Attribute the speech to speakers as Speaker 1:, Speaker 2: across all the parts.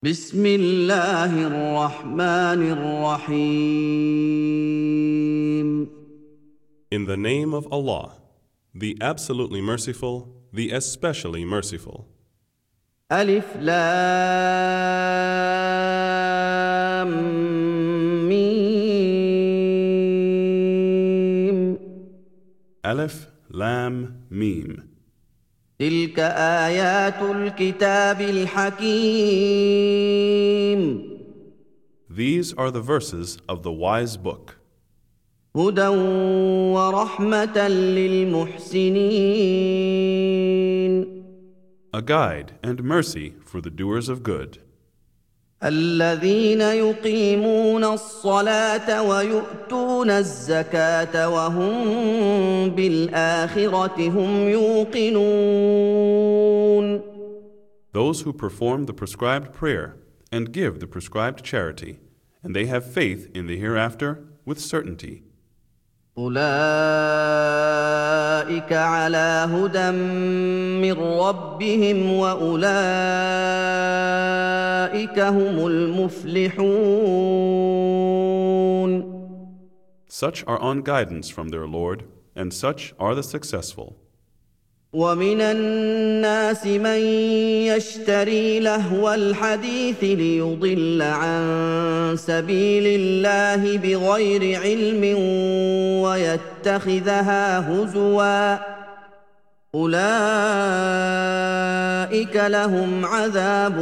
Speaker 1: بسم الله الرحمن الرحيم.
Speaker 2: In the name of Allah, the absolutely merciful, the especially merciful.
Speaker 1: ألف لام ميم.
Speaker 2: Alif, Lam, Mim.
Speaker 1: تلك آيات الكتاب الحكيم.
Speaker 2: These are the verses of the wise book,
Speaker 1: هدى ورحمة للمحسنين.
Speaker 2: a guide and mercy for the doers of good,
Speaker 1: الذين يقيمون الصلاة ويؤتون الزكاة وهم بالآخرة هم يوقنون.
Speaker 2: those who perform the prescribed prayer and give the prescribed charity, and they have faith in the hereafter with certainty.
Speaker 1: أولئك على هدى من ربهم وأولئك هم المفلحون.
Speaker 2: Such are on guidance from their Lord, and such are the successful.
Speaker 1: ومن الناس من يشتري لهو الحديث ليضل عن سبيل الله بغير علم ويتخذها هزوا أولئك لهم عذاب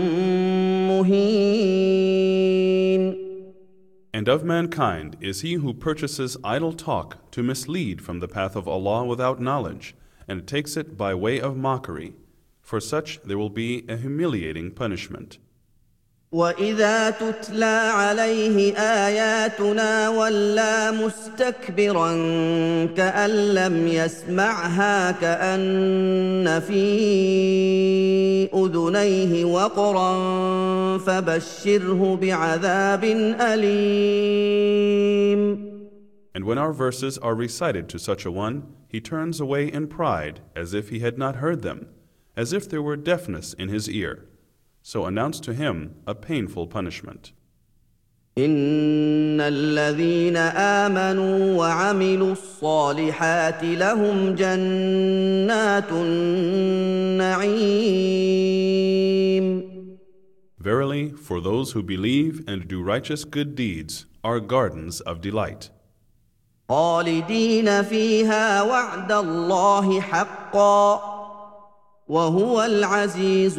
Speaker 1: مهين.
Speaker 2: And of mankind is he who purchases idle talk to mislead from the path of Allah without knowledge, and takes it by way of mockery. For such there will be a humiliating punishment.
Speaker 1: وَإِذَا تُتْلَى عَلَيْهِ آيَاتُنَا وَلَّى مُسْتَكْبِرًا كَأَن لَّمْ يَسْمَعْهَا كَأَنَّ فِي أُذُنَيْهِ وَقْرًا فَبَشِّرْهُ بِعَذَابٍ أَلِيمٍ.
Speaker 2: And when our verses are recited to such a one, he turns away in pride as if he had not heard them, as if there were deafness in his ear. So announce to him a painful punishment.
Speaker 1: إن الذين آمنوا وعملوا الصالحات لهم جنات النعيم.
Speaker 2: Verily, for those who believe and do righteous good deeds are gardens of delight,
Speaker 1: خالدين فيها وعد الله حقا وهو العزيز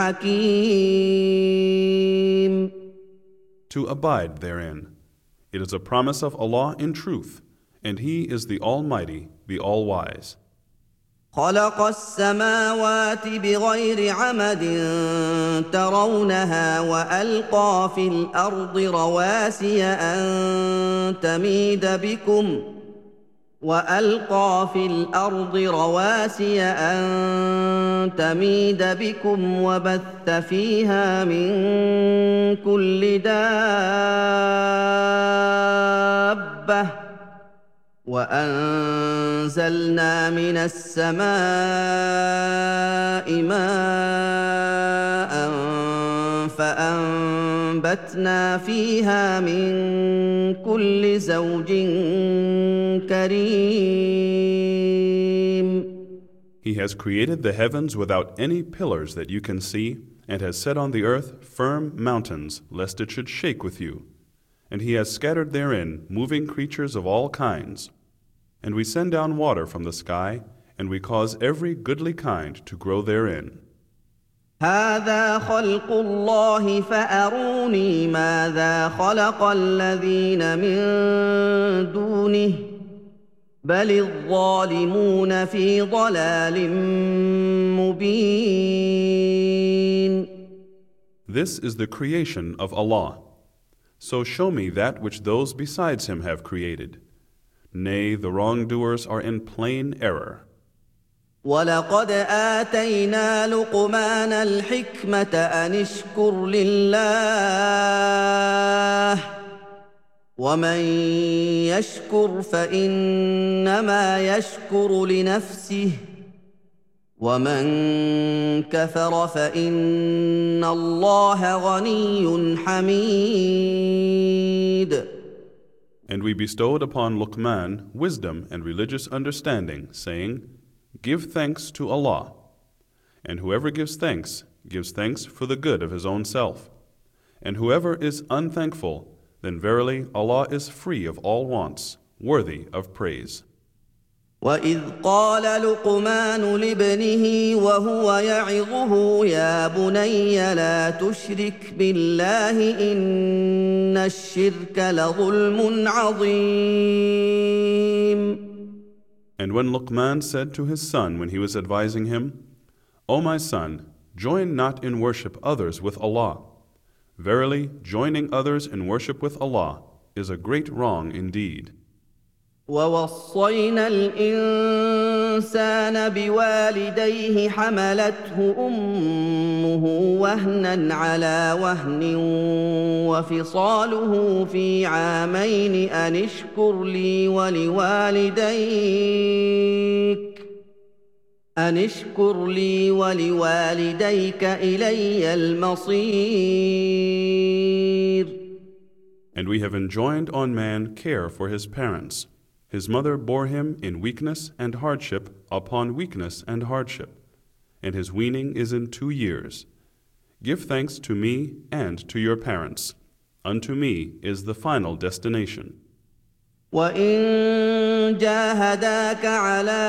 Speaker 1: الحكيم.
Speaker 2: to abide therein. It is a promise of Allah in truth, and He is the Almighty, the All-Wise.
Speaker 1: خلق السماوات بغير عمد ترونها وألقى في الأرض رواسي أن تميد بكم وبث فيها من كل دابة وأنزلنا من السماء ماء فأنبتنا فيها من كل زوج كريم.
Speaker 2: He has created the heavens without any pillars that you can see, and has set on the earth firm mountains, lest it should shake with you. And He has scattered therein moving creatures of all kinds. And we send down water from the sky, and we cause every goodly kind to grow therein.
Speaker 1: هذا خلق الله فأروني ماذا خلق الذين من دونه بل الظالمون في ضلال مبين.
Speaker 2: This is the creation of Allah. So show me that which those besides Him have created. Nay, the wrongdoers are in plain error.
Speaker 1: ولقد آتينا لقمان الحكمة أن اشكر لله ومن يشكر فإنما يشكر لنفسه ومن كفر فإن الله غني حميد.
Speaker 2: And we bestowed upon Luqman wisdom and religious understanding, saying, Give thanks to Allah. And whoever gives thanks for the good of his own self. And whoever is unthankful, then verily Allah is free of all wants, worthy of praise.
Speaker 1: وَإِذْ قَالَ لُقْمَانُ لِابْنِهِ وَهُوَ يَعِظُهُ يَا بُنَيَّ لَا تُشْرِكْ بِاللَّهِ إِنَّ الشِّرْكَ لَظُلْمٌ عَظِيمٌ.
Speaker 2: And when Luqman said to his son when he was advising him, O my son, join not in worship others with Allah. Verily, joining others in worship with Allah is a great wrong indeed.
Speaker 1: وَوَصَّيْنَا الْإِنسَانَ بِوَالِدَيْهِ حَمَلَتْهُ أُمُّهُ وَهْنًا عَلَى وَهْنٍ وَفِصَالُهُ فِي عَامَيْنِ أَنِ اشْكُرْ لِي وَلِوَالِدَيْكَ إِلَيَّ الْمَصِيرُ.
Speaker 2: And we have enjoined on man care for his parents. His mother bore him in weakness and hardship upon weakness and hardship, and his weaning is in 2 years. Give thanks to me and to your parents. Unto me is the final destination.
Speaker 1: وَإِن جَاهَدَاكَ عَلَىٰ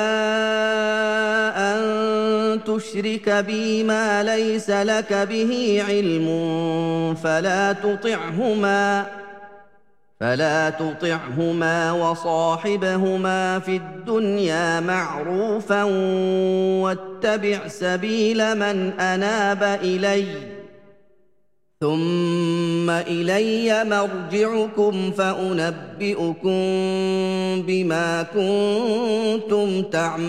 Speaker 1: أَن تُشْرِكَ بِي مَا لَيْسَ لَكَ بِهِ عِلْمٌ فلا تطعهما وصاحبهما في الدنيا معروفا واتبع سبيل من أناب إلي ثم إلي مرجعكم فأنبئكم بما كنتم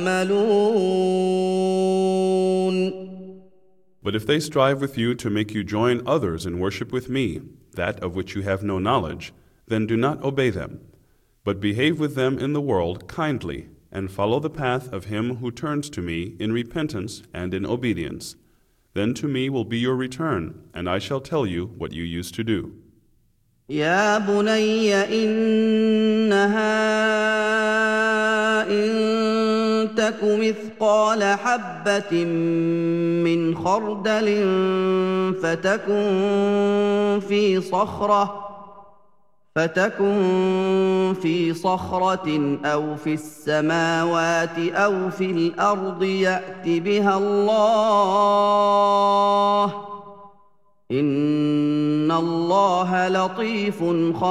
Speaker 1: تعملون.
Speaker 2: But if they strive with you to make you join others in worship with me, that of which you have no knowledge, then do not obey them, but behave with them in the world kindly, and follow the path of him who turns to me in repentance and in obedience. Then to me will be your return, and I shall tell you what you used to do.
Speaker 1: يا بني إنها إن تك مثقال حبة من خردل فتكن في صخرة أو في السماوات أو في الأرض يأت بها الله إن الله لطيف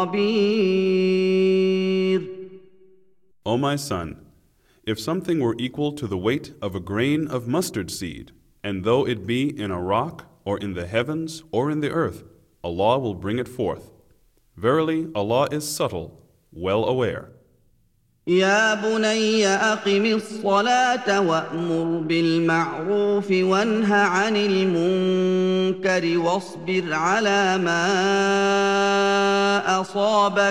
Speaker 1: خبير.
Speaker 2: O my son, if something were equal to the weight of a grain of mustard seed, and though it be in a rock or in the heavens or in the earth, Allah will bring it forth. Verily, Allah is subtle, well aware.
Speaker 1: يا بني أقم الصلاة وأمر بالمعروف وانه عن المنكر واصبر على ما أصابك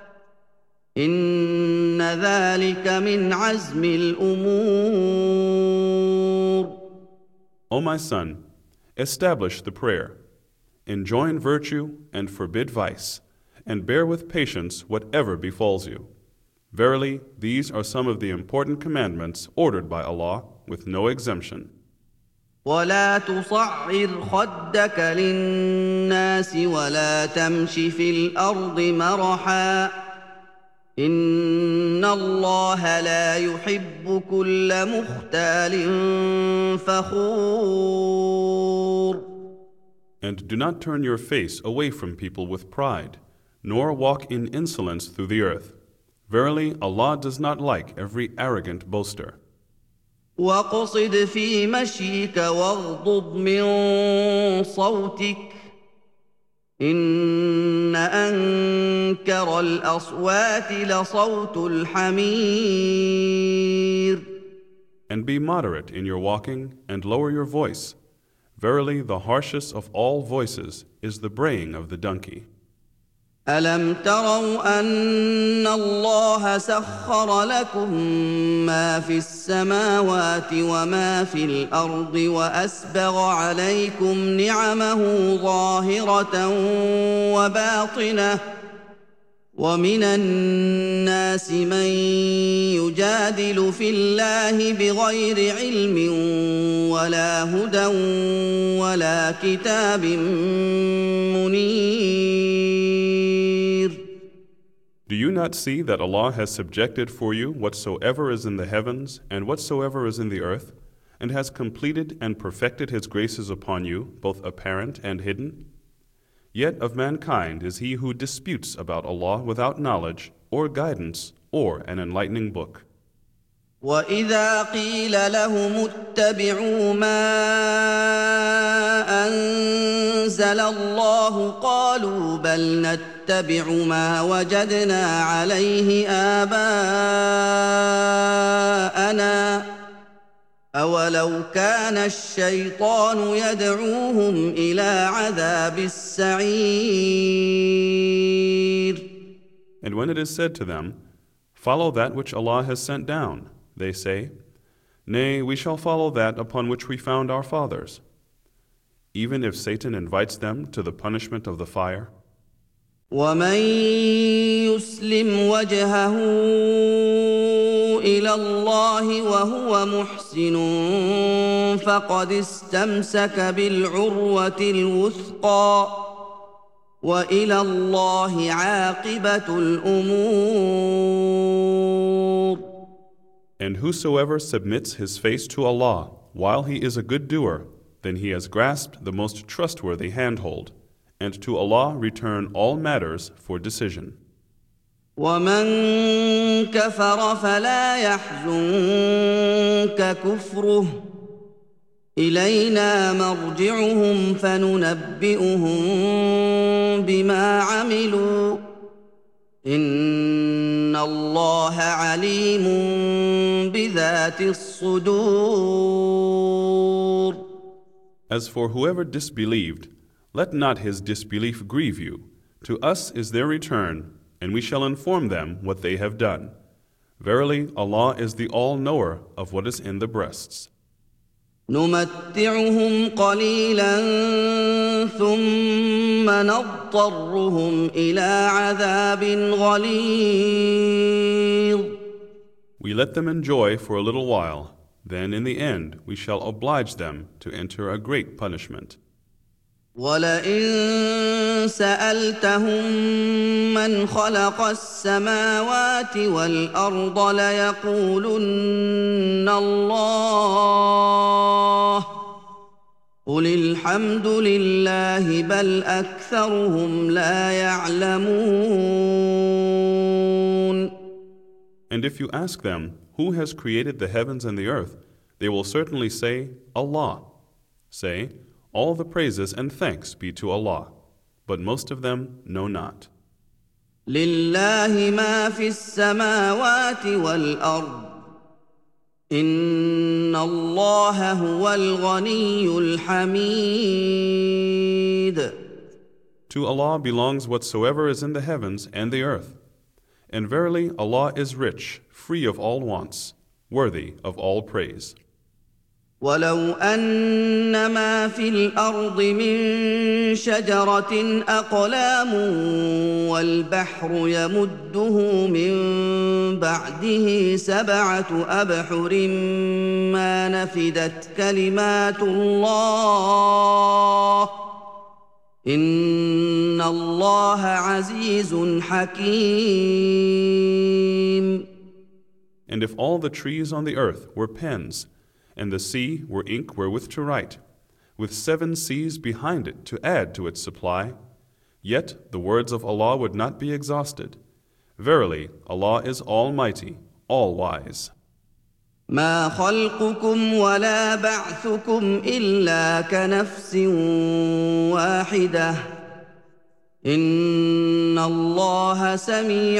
Speaker 1: إن ذلك من عزم الأمور.
Speaker 2: O my son, establish the prayer, enjoin virtue and forbid vice, and bear with patience whatever befalls you. Verily, these are some of the important commandments ordered by Allah with no exemption.
Speaker 1: ولا تصعر خدك للناس ولا تمش في الأرض مرحا إن الله لا يحب كل مختال فخور.
Speaker 2: And do not turn your face away from people with pride, nor walk in insolence through the earth. Verily, Allah does not like every arrogant boaster.
Speaker 1: وَاقْصِدْ فِي مَشْيِكَ وَاغْضُضْ مِنْ صَوْتِكَ إِنَّ أَنكَرَ الْأَصْوَاتِ لَصَوْتُ الْحَمِيرِ.
Speaker 2: And be moderate in your walking and lower your voice. Verily, the harshest of all voices is the braying of the donkey.
Speaker 1: ألم تروا أن الله سخر لكم ما في السماوات وما في الأرض وأسبغ عليكم نعمه ظاهرة وباطنة ومن الناس من يجادل في الله بغير علم ولا هدى ولا كتاب منير.
Speaker 2: Do you not see that Allah has subjected for you whatsoever is in the heavens and whatsoever is in the earth, and has completed and perfected His graces upon you, both apparent and hidden? Yet of mankind is he who disputes about Allah without knowledge or guidance or an enlightening book.
Speaker 1: وَإِذَا قِيلَ لَهُمُ اتَّبِعُوا مَا أَنزَلَ اللَّهُ قَالُوا بَلْ نَتَّبِعُ مَا وَجَدْنَا عَلَيْهِ آبَاءَنَا أَوَلَوْ كَانَ الشَّيْطَانُ يَدْعُوهُمْ إِلَىٰ عَذَابِ السَّعِيرِ.
Speaker 2: And when it is said to them, "Follow that which Allah has sent down," they say, "Nay, we shall follow that upon which we found our fathers." Even if Satan invites them to the punishment of the fire.
Speaker 1: وَمَن يُسْلِمْ وَجْهَهُ إِلَى اللَّهِ وَهُوَ مُحْسِنٌ فَقَدِ اسْتَمْسَكَ بِالْعُرْوَةِ الْوُثْقَىٰ وَإِلَى اللَّهِ عَاقِبَةُ الْأُمُورِ.
Speaker 2: And whosoever submits his face to Allah while he is a good doer, then he has grasped the most trustworthy handhold, and to Allah return all matters for decision.
Speaker 1: وَمَن كَفَرَ فَلَا يَحْزُنكَ كُفْرُهُ إِلَيْنَا مَرْجِعُهُمْ فَنُنَبِّئُهُم بِمَا عَمِلُوا إِنَّ اللَّهَ عَلِيمٌ بِذَاتِ الصُّدُورِ.
Speaker 2: As for whoever disbelieved, let not his disbelief grieve you. To us is their return, and we shall inform them what they have done. Verily, Allah is the all-knower of what is in the breasts.
Speaker 1: نُمَتِّعُهُمْ قَلِيلًا ثُمَّ نَضْطَرُّهُمْ إِلَىٰ عَذَابٍ غَلِيظٍ.
Speaker 2: We let them enjoy for a little while, then in the end we shall oblige them to enter a great punishment.
Speaker 1: وَلَئِن سَأَلْتَهُم مَّنْ خَلَقَ السَّمَاوَاتِ وَالْأَرْضَ لَيَقُولُنَّ اللَّهُ قُلِ الْحَمْدُ لِلَّهِ بَلْ أَكْثَرُهُمْ لَا يَعْلَمُونَ.
Speaker 2: And if you ask them, who has created the heavens and the earth, they will certainly say, Allah. Say, all the praises and thanks be to Allah, but most of them know not.
Speaker 1: لِلَّهِ مَا فِي السَّمَاوَاتِ وَالْأَرْضِ إِنَّ اللَّهَ هُوَ الْغَنِيُّ الْحَمِيدُ.
Speaker 2: To Allah belongs whatsoever is in the heavens and the earth. And verily Allah is rich, free of all wants, worthy of all praise.
Speaker 1: وَلَوْ أَنَّ مَا فِي الْأَرْضِ مِن شَجَرَةٍ أَقْلَامٌ وَالْبَحْرُ يَمُدُّهُ مِن بَعْدِهِ سَبْعَةُ أَبْحُرٍ مَّا نَفِدَتْ كَلِمَاتُ اللَّهِ إِنَّ اللَّهَ عَزِيزٌ حَكِيمٌ.
Speaker 2: And if all the trees on the earth were pens, and the sea were ink wherewith to write, with 7 seas behind it to add to its supply, yet the words of Allah would not be exhausted. Verily, Allah is Almighty, All-Wise.
Speaker 1: ما خلقكم ولا بعثكم إلا كنفس واحدة إن الله سميع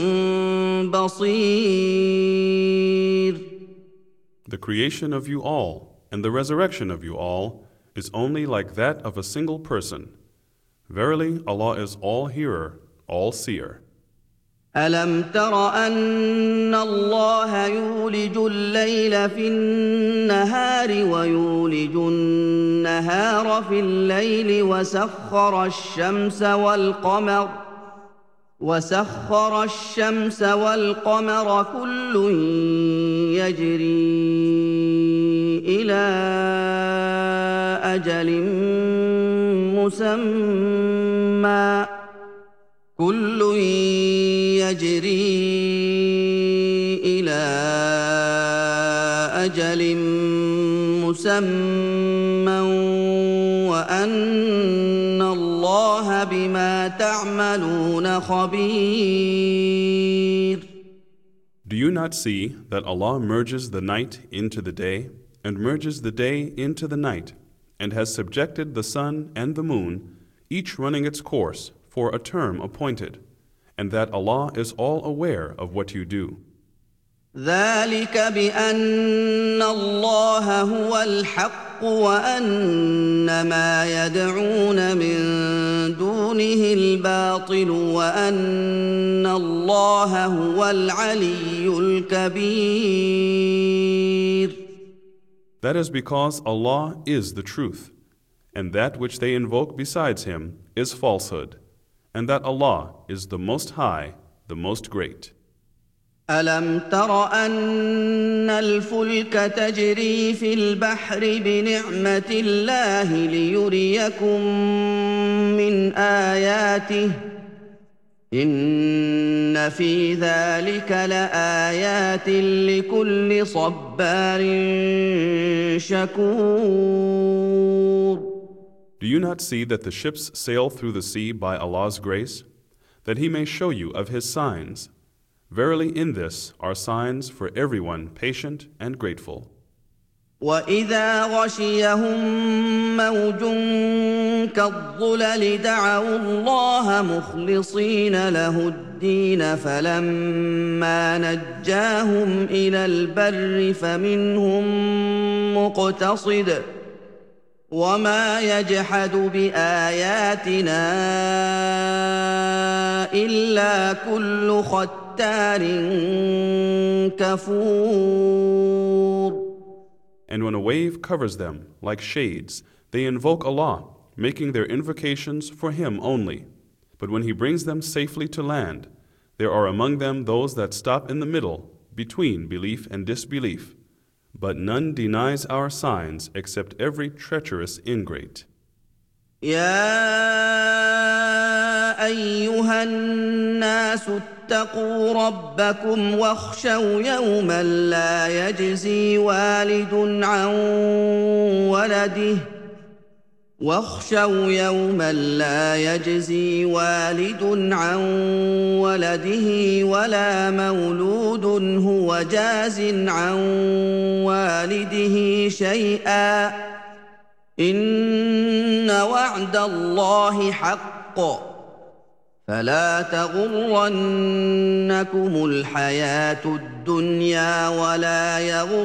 Speaker 1: بصير.
Speaker 2: The creation of you all and the resurrection of you all is only like that of a single person. Verily, Allah is all-hearer, all-seer.
Speaker 1: ألم تر أن الله يولج الليل في النهار ويولج النهار في الليل وسخر الشمس والقمر كل يجري إلى أجل مسمى وأن الله بما تعملون خبير.
Speaker 2: Do you not see that Allah merges the night into the day, and merges the day into the night, and has subjected the sun and the moon, each running its course for a term appointed, and that Allah is all aware of what you do?
Speaker 1: ذلك بأن الله هو الحق وأن ما يدعون من دونه الباطل وأن الله هو العلي الكبير.
Speaker 2: That is because Allah is the truth, and that which they invoke besides Him is falsehood, and that Allah is the Most High, the Most Great.
Speaker 1: ألم تر أن الفلك تجري في البحر بنعمة الله ليريكم من آياته إن في ذلك لآيات لكل صبار شكور.
Speaker 2: Do you not see that the ships sail through the sea by Allah's grace, that He may show you of His signs? Verily in this are signs for everyone patient and grateful.
Speaker 1: وَإِذَا غَشِيَهُم مَّوْجٌ كَالظُّلَلِ دَعَوُا اللَّهَ مُخْلِصِينَ لَهُ الدِّينَ فَلَمَّا نَجَّاهُمْ إِلَى الْبَرِّ فَمِنْهُم مُّقْتَصِدٌ وَمَا يَجْحَدُ بِآيَاتِنَا إِلَّا كُلُّ خَتَّارٍ كَفُورٍ.
Speaker 2: And when a wave covers them like shades, they invoke Allah, making their invocations for Him only. But when He brings them safely to land, there are among them those that stop in the middle, between belief and disbelief. But none denies our signs except every treacherous ingrate.
Speaker 1: يا أيها الناس اتقوا ربكم واخشوا يوما لا يجزي والد عن ولده ولا مولود هو جاز عن والده شيئا إن وعد الله حق فلا تغرنكم الحياة الدنيا ولا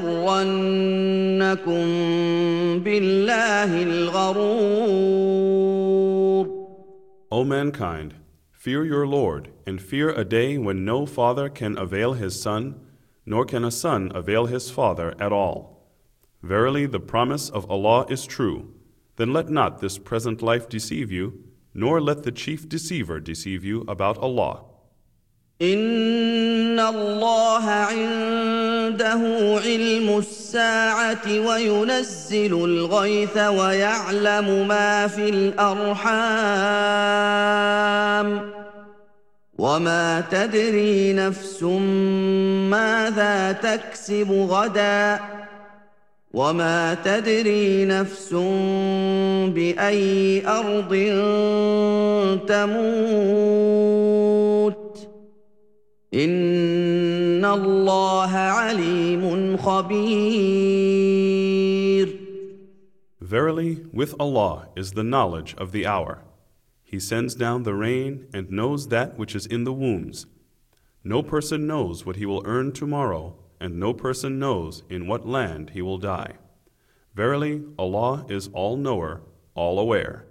Speaker 1: يغرنكم بالله الغرور.
Speaker 2: O mankind, fear your Lord, and fear a day when no father can avail his son, nor can a son avail his father at all. Verily the promise of Allah is true. Then let not this present life deceive you, nor let the chief deceiver deceive you about Allah.
Speaker 1: إن الله عنده علم الساعة وينزل الغيث ويعلم ما في الأرحام وما تدري نفس ماذا تكسب غدا وما تدري نفس بأي أرض تموت إن الله عليم خبير.
Speaker 2: Verily, with Allah is the knowledge of the hour. He sends down the rain and knows that which is in the wombs. No person knows what he will earn tomorrow, and no person knows in what land he will die. Verily, Allah is all-knower, all-aware.